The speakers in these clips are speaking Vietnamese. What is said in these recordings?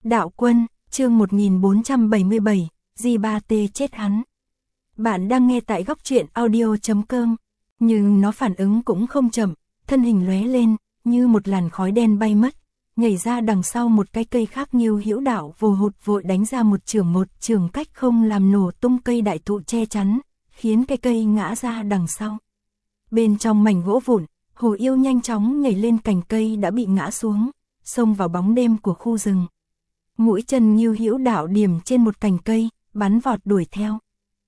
Đạo quân, chương 1477, G3T chết hắn. Bạn đang nghe tại góc truyện audio.com, nhưng nó phản ứng cũng không chậm, thân hình lóe lên, như một làn khói đen bay mất, nhảy ra đằng sau một cái cây khác. Ngưu Hữu Đạo vồ hụt vội đánh ra một chưởng cách không làm nổ tung cây đại thụ che chắn, khiến cái cây ngã ra đằng sau. Bên trong mảnh gỗ vụn, Hồ Yêu nhanh chóng nhảy lên cành cây đã bị ngã xuống, xông vào bóng đêm của khu rừng. Mũi chân Ngưu Hữu Đạo điểm trên một cành cây, bắn vọt đuổi theo.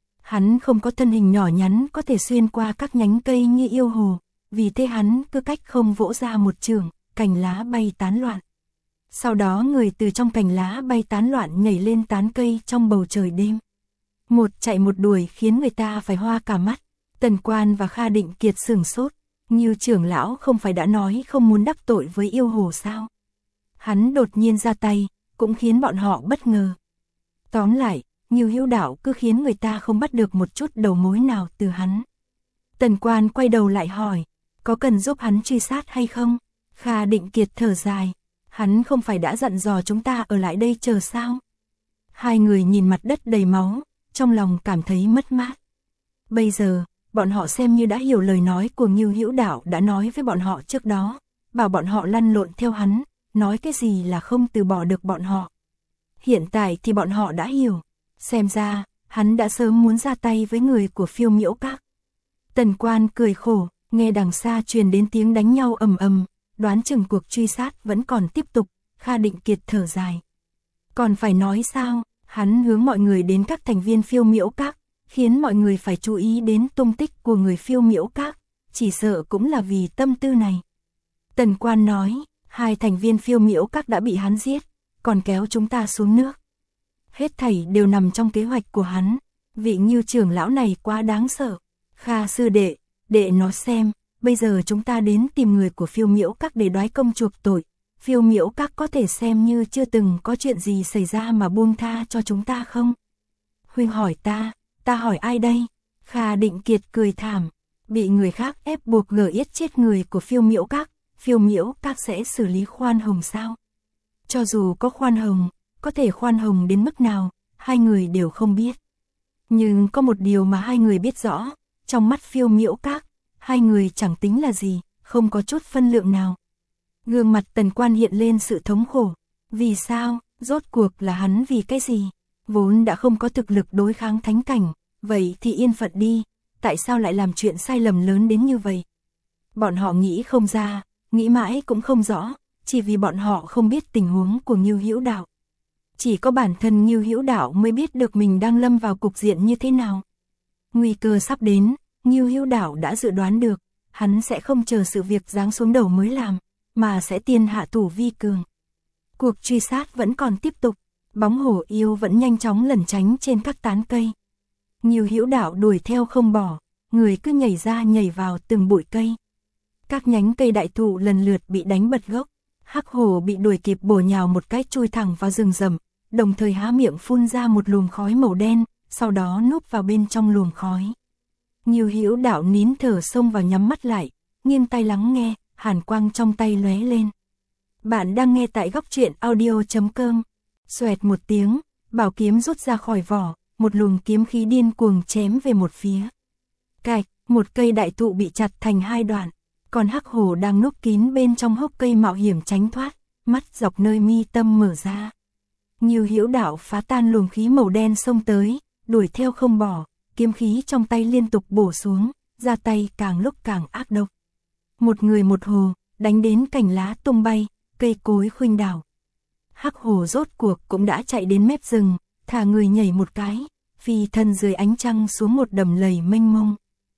Hắn không có thân hình nhỏ nhắn có thể xuyên qua các nhánh cây như yêu hồ, vì thế hắn cứ cách không vỗ ra một chưởng, cành lá bay tán loạn. Sau đó người từ trong cành lá bay tán loạn nhảy lên tán cây trong bầu trời đêm. Một chạy một đuổi khiến người ta phải hoa cả mắt. Tần Quan và Kha Định Kiệt sửng sốt, Ngưu trưởng lão không phải đã nói không muốn đắc tội với yêu hồ sao? Hắn đột nhiên ra tay, cũng khiến bọn họ bất ngờ. Tóm lại, Ngưu Hữu Đạo cứ khiến người ta không bắt được một chút đầu mối nào từ hắn. Tần Quan quay đầu lại hỏi, có cần giúp hắn truy sát hay không? Kha Định Kiệt thở dài, hắn không phải đã dặn dò chúng ta ở lại đây chờ sao? Hai người nhìn mặt đất đầy máu, trong lòng cảm thấy mất mát. Bây giờ, bọn họ xem như đã hiểu lời nói của Ngưu Hữu Đạo đã nói với bọn họ trước đó, bảo bọn họ lăn lộn theo hắn, nói cái gì là không từ bỏ được bọn họ. Hiện tại thì bọn họ đã hiểu, xem ra, hắn đã sớm muốn ra tay với người của Phiêu Miễu Các. Tần Quan cười khổ, nghe đằng xa truyền đến tiếng đánh nhau ầm ầm, đoán chừng cuộc truy sát vẫn còn tiếp tục. Kha Định Kiệt thở dài. Còn phải nói sao, hắn hướng mọi người đến các thành viên Phiêu Miễu Các, khiến mọi người phải chú ý đến tung tích của người Phiêu Miễu Các, chỉ sợ cũng là vì tâm tư này. Tần Quan nói, hai thành viên Phiêu Miễu Các đã bị hắn giết, còn kéo chúng ta xuống nước. Hết thảy đều nằm trong kế hoạch của hắn, vị Ngưu trưởng lão này quá đáng sợ. Kha sư đệ, đệ nói xem, bây giờ chúng ta đến tìm người của Phiêu Miễu Các để đoái công chuộc tội. Phiêu Miễu Các có thể xem như chưa từng có chuyện gì xảy ra mà buông tha cho chúng ta không? Huynh hỏi ta hỏi ai đây? Kha Định Kiệt cười thảm, bị người khác ép buộc giết chết người của Phiêu Miễu Các, Phiêu Miễu Các sẽ xử lý khoan hồng sao? Cho dù có khoan hồng, có thể khoan hồng đến mức nào, hai người đều không biết. Nhưng có một điều mà hai người biết rõ, trong mắt Phiêu Miễu Các, hai người chẳng tính là gì, không có chút phân lượng nào. Gương mặt Tần Quan hiện lên sự thống khổ. Vì sao, rốt cuộc là hắn vì cái gì? Vốn đã không có thực lực đối kháng thánh cảnh, vậy thì yên phận đi, tại sao lại làm chuyện sai lầm lớn đến như vậy? Bọn họ nghĩ không ra, nghĩ mãi cũng không rõ, chỉ vì bọn họ không biết tình huống của Ngưu Hữu Đạo. Chỉ có bản thân Ngưu Hữu Đạo mới biết được mình đang lâm vào cục diện như thế nào. Nguy cơ sắp đến, Ngưu Hữu Đạo đã dự đoán được, hắn sẽ không chờ sự việc giáng xuống đầu mới làm, mà sẽ tiên hạ thủ vi cường. Cuộc truy sát vẫn còn tiếp tục, bóng Hổ Yêu vẫn nhanh chóng lẩn tránh trên các tán cây. Ngưu Hữu Đạo đuổi theo không bỏ, người cứ nhảy ra nhảy vào từng bụi cây. Các nhánh cây đại thụ lần lượt bị đánh bật gốc, Hắc Hổ bị đuổi kịp bổ nhào một cái chui thẳng vào rừng rậm, đồng thời há miệng phun ra một luồng khói màu đen, sau đó núp vào bên trong luồng khói. Ngưu Hữu Đạo nín thở xông vào nhắm mắt lại, nghiêng tai lắng nghe, hàn quang trong tay lóe lên. Bạn đang nghe tại góc truyện audio.com. Xoẹt một tiếng, bảo kiếm rút ra khỏi vỏ, một luồng kiếm khí điên cuồng chém về một phía. Cạch, một cây đại thụ bị chặt thành hai đoạn, còn Hắc Hổ đang núp kín bên trong hốc cây mạo hiểm tránh thoát, mắt dọc nơi mi tâm mở ra. Ngưu Hữu Đạo phá tan luồng khí màu đen xông tới, đuổi theo không bỏ, kiếm khí trong tay liên tục bổ xuống, ra tay càng lúc càng ác độc. Một người một hồ, đánh đến cành lá tung bay, cây cối khuynh đảo. Hắc Hổ rốt cuộc cũng đã chạy đến mép rừng, thả người nhảy một cái, phi thân dưới ánh trăng xuống một đầm lầy mênh mông.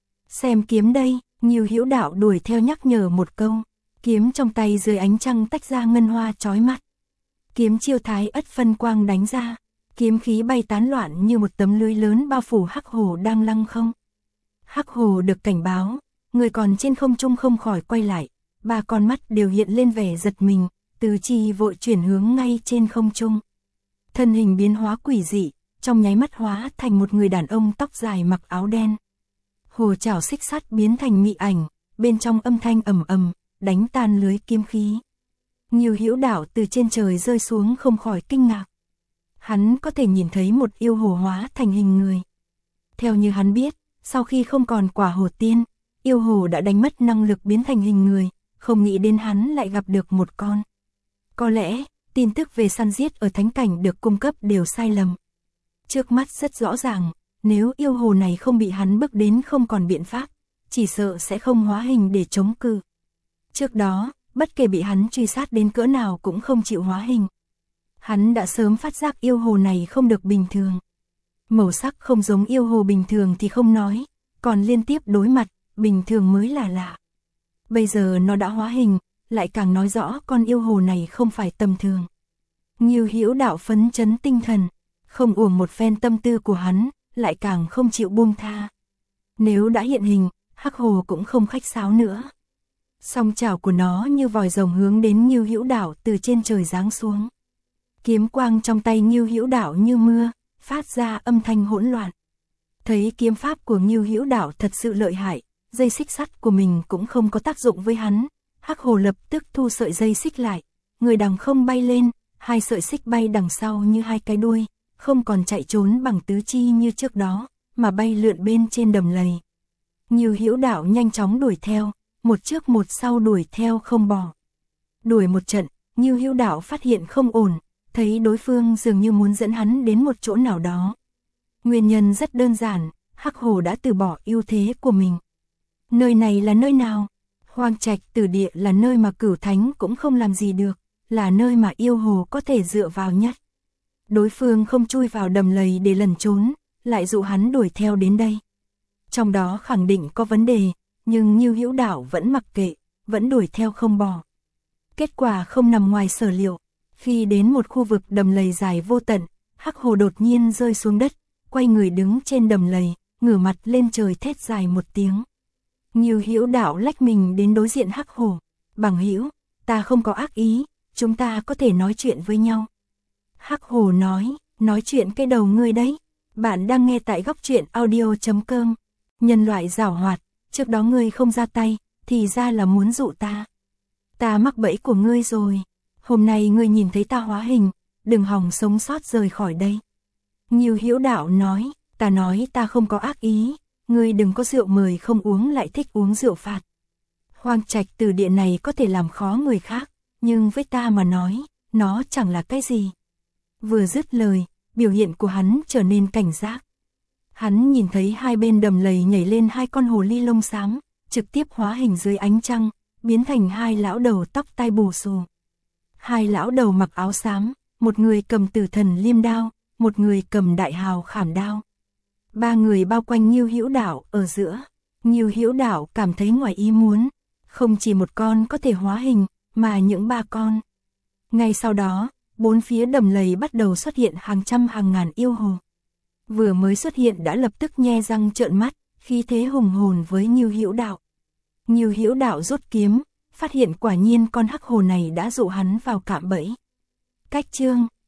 Xem kiếm đây, Ngưu Hữu Đạo đuổi theo nhắc nhở một câu, kiếm trong tay dưới ánh trăng tách ra ngân hoa chói mắt. Kiếm chiêu Thái Ất phân quang đánh ra, kiếm khí bay tán loạn như một tấm lưới lớn bao phủ Hắc Hổ đang lăng không. Hắc Hổ được cảnh báo, người còn trên không trung không khỏi quay lại, ba con mắt đều hiện lên vẻ giật mình, tứ chi vội chuyển hướng ngay trên không trung. Thân hình biến hóa quỷ dị, trong nháy mắt hóa thành một người đàn ông tóc dài mặc áo đen. Hồ chảo xích sắt biến thành mị ảnh, bên trong âm thanh ầm ầm, đánh tan lưới kiếm khí. Ngưu Hữu Đạo từ trên trời rơi xuống không khỏi kinh ngạc. Hắn có thể nhìn thấy một yêu hồ hóa thành hình người. Theo như hắn biết, sau khi không còn quả hồ tiên, yêu hồ đã đánh mất năng lực biến thành hình người, không nghĩ đến hắn lại gặp được một con. Có lẽ, tin tức về săn giết ở thánh cảnh được cung cấp đều sai lầm. Trước mắt rất rõ ràng, nếu yêu hồ này không bị hắn bức đến không còn biện pháp, chỉ sợ sẽ không hóa hình để chống cự. Trước đó, bất kể bị hắn truy sát đến cỡ nào cũng không chịu hóa hình. Hắn đã sớm phát giác yêu hồ này không được bình thường. Màu sắc không giống yêu hồ bình thường thì không nói, còn liên tiếp đối mặt, bình thường mới là lạ. Bây giờ nó đã hóa hình, lại càng nói rõ con yêu hồ này không phải tầm thường. Ngưu Hữu Đạo phấn chấn tinh thần, không uổng một phen tâm tư của hắn, lại càng không chịu buông tha. Nếu đã hiện hình, hắc hồ cũng không khách sáo nữa. Song chảo của nó như vòi rồng hướng đến Ngưu Hữu Đạo từ trên trời giáng xuống. Kiếm quang trong tay Ngưu Hữu Đạo như mưa, phát ra âm thanh hỗn loạn. Thấy kiếm pháp của Ngưu Hữu Đạo thật sự lợi hại, dây xích sắt của mình cũng không có tác dụng với hắn. Hắc hồ lập tức thu sợi dây xích lại, người đằng không bay lên, hai sợi xích bay đằng sau như hai cái đuôi, không còn chạy trốn bằng tứ chi như trước đó, mà bay lượn bên trên đầm lầy. Ngưu Hữu Đạo nhanh chóng đuổi theo, một trước một sau đuổi theo không bỏ. Đuổi một trận, Ngưu Hữu Đạo phát hiện không ổn, thấy đối phương dường như muốn dẫn hắn đến một chỗ nào đó. Nguyên nhân rất đơn giản, hắc hồ đã từ bỏ ưu thế của mình. Nơi này là nơi nào? Hoang Trạch Tử Địa là nơi mà Cửu Thánh cũng không làm gì được, là nơi mà yêu hồ có thể dựa vào nhất. Đối phương không chui vào đầm lầy để lẩn trốn, lại dụ hắn đuổi theo đến đây. Trong đó khẳng định có vấn đề, nhưng Ngưu Hữu Đạo vẫn mặc kệ, vẫn đuổi theo không bỏ. Kết quả không nằm ngoài sở liệu, khi đến một khu vực đầm lầy dài vô tận, hắc hồ đột nhiên rơi xuống đất, quay người đứng trên đầm lầy, ngửa mặt lên trời thét dài một tiếng. Ngưu Hữu Đạo lách mình đến đối diện hắc hồ. Bằng hữu, ta không có ác ý, chúng ta có thể nói chuyện với nhau. Hắc hồ nói chuyện cái đầu ngươi đấy. Bạn đang nghe tại Góc Truyện Audio.com. Nhân loại giảo hoạt, trước đó ngươi không ra tay, thì ra là muốn dụ ta. Ta mắc bẫy của ngươi rồi. Hôm nay ngươi nhìn thấy ta hóa hình, đừng hòng sống sót rời khỏi đây. Ngưu Hữu Đạo nói ta không có ác ý, ngươi đừng có rượu mời không uống lại thích uống rượu phạt. Hoang Trạch Tử Địa này có thể làm khó người khác, nhưng với ta mà nói, nó chẳng là cái gì. Vừa dứt lời, biểu hiện của hắn trở nên cảnh giác. Hắn nhìn thấy hai bên đầm lầy nhảy lên hai con hồ ly lông xám, trực tiếp hóa hình dưới ánh trăng, biến thành hai lão đầu tóc tai bù xù. Hai lão đầu mặc áo xám, một người cầm Tử Thần liêm đao, một người cầm Đại Hào khảm đao. Ba người bao quanh Ngưu Hữu Đạo ở giữa. Ngưu Hữu Đạo cảm thấy ngoài ý muốn, không chỉ một con có thể hóa hình, mà những ba con. Ngay sau đó, bốn phía đầm lầy bắt đầu xuất hiện hàng trăm hàng ngàn yêu hồ. Vừa mới xuất hiện đã lập tức nhe răng trợn mắt, khí thế hùng hồn với Ngưu Hữu Đạo. Ngưu Hữu Đạo rút kiếm, phát hiện quả nhiên con hắc hồ này đã dụ hắn vào cạm bẫy. Cách chương